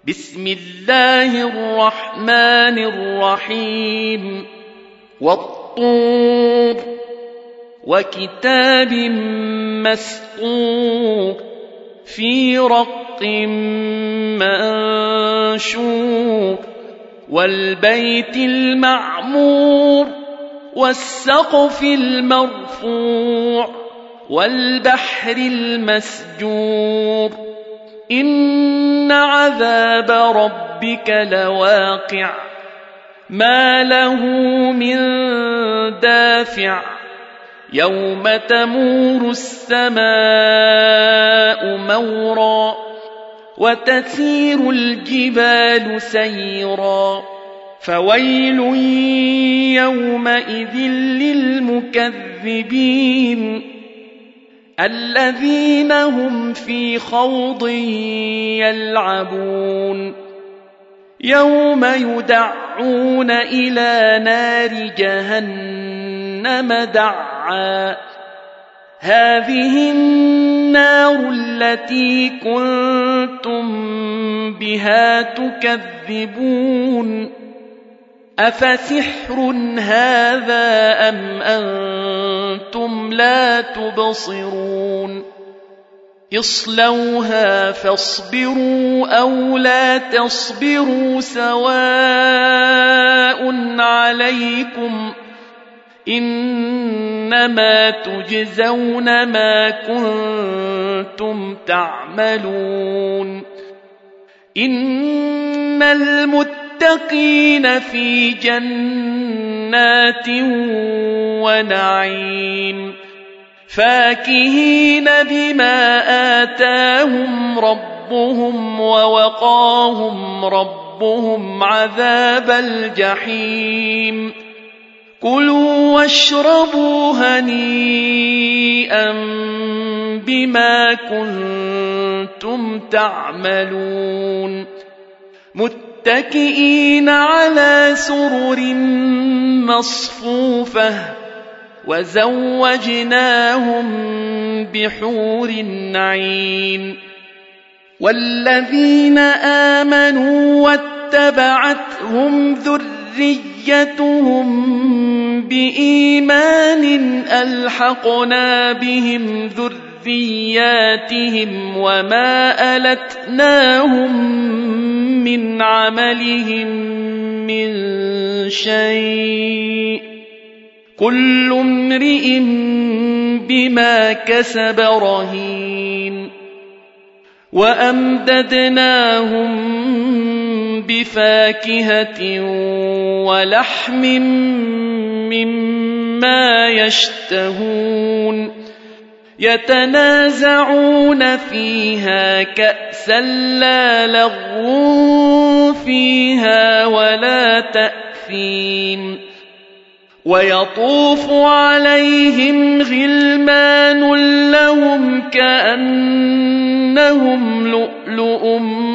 بسم الله الرحمن الرحيم والطور وكتاب مسطور في رق منشور والبيت المعمور والسقف المرفوع والبحر المسجور إن عذاب ربك لواقع ما له من دافع يوم تمور السماء مورا وتسير الجبال سيرا فويل يومئذ للمكذبين الذين هم في خوض يلعبون يوم يدعون إلى نار جهنم دعا هذه النار التي كنتم بها تكذبون أفسحر هذا أم أنتم لا تبصرون اصلوها فاصبروا أو لا تصبروا سواء عليكم إنما تجزون ما كنتم تعملون إن المتقين في جنات ونعيم فاكهين بما آتاهم ربهم ووقاهم ربهم عذاب الجحيم كلوا واشربوا هنيئا بما كنتم تعملون متكئين على سرر مصفوفة وزوجناهم بحور عين والذين آمنوا واتبعتهم ذريتهم بإيمان ألحقنا بهم ذرياتهم وما ألتناهم من عملهم من شيء كل امرئ بما كسب رهين وأمددناهم بفاكهة ولحم مما يشتهون يتنازعون فيها كأسا لا لغو فيها ولا تأثيم ويطوف عليهم غلمان لهم كأنهم لؤلؤ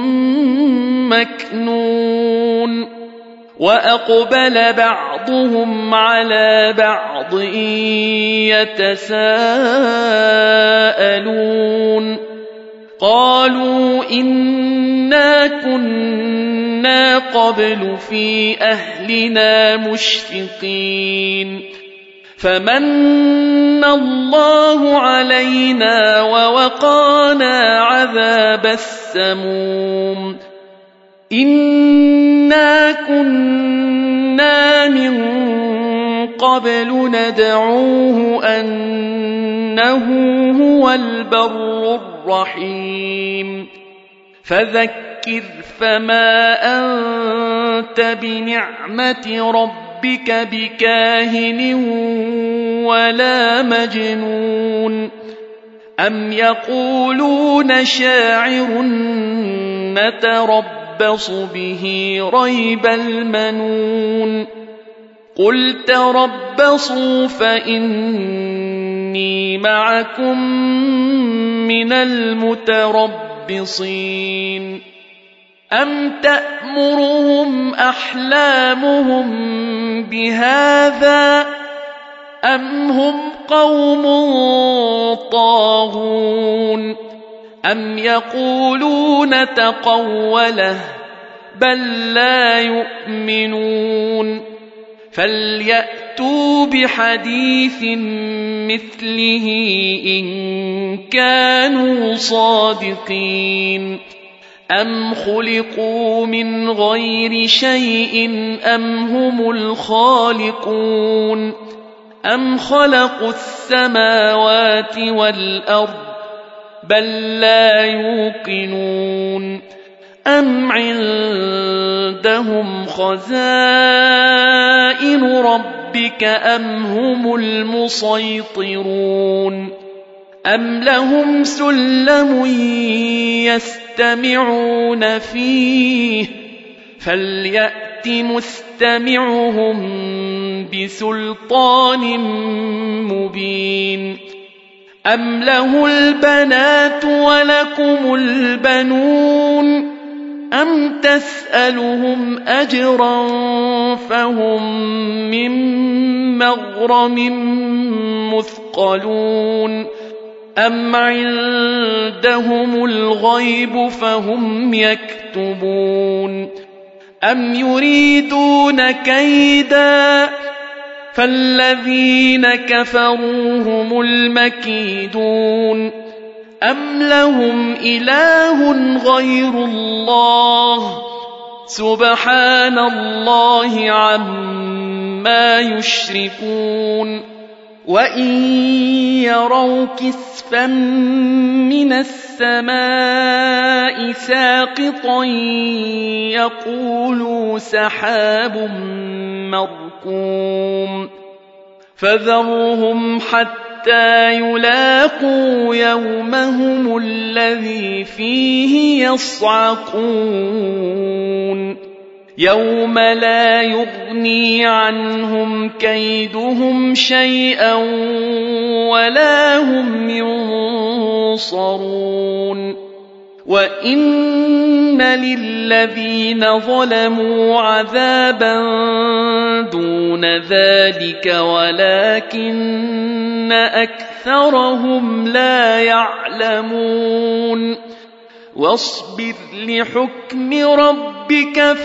مكنون وأقبل بعضهم على بعض يتساءلون قالوا إنا كنا قبل في أهلنا مشفقين فمن الله علينا ووقانا عذاب السموم إنا كنا من قبل ندعوه أنه هو البر الرحيم فذكر فما أنت بنعمة ربك بكاهن ولا مجنون أم يقولون شاعر نتربص به ريب المنون قل تربصوا فإني معكم من المتربصين أم تأمرهم أحلامهم بهذا أم هم قوم طاغون أم يقولون تقوله بل لا يؤمنون فليأتوا بحديث مثله إن كانوا صادقين أم خلقوا من غير شيء أم هم الخالقون أم خلقوا السماوات والأرض بل لا يوقنون أم عندهم خزائن ربك أم هم المسيطرون أم لهم سلم يستمعون فيه فليأت مستمعهم بسلطان مبين أم له البنات ولكم البنون أم تسألهم أجرا فهم من مغرم مثقلون أم عندهم الغيب فهم يكتبون أم يريدون كيدا فالذين كفروا هم المكيدون أم لهم إله غير الله سبحان الله عما يشركون وإن يروا كسفا من السماء ساقطا يقولوا سحاب مركوم فذرهم حتى يلاقوا يومهم الذي فيه يصعقون يوم لا يغني عنهم كيدهم شيئا ولا هم ينصرون وإن للذين ظلموا عذابا دون ذلك ولكن أكثرهم لا يعلمون واصبر لحكم ربك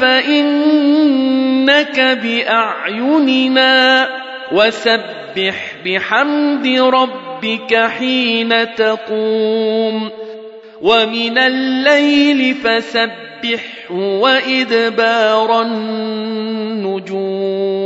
فإنك بأعيننا وسبح بحمد ربك حين تقوم ومن الليل فسبحه وإدبار النجوم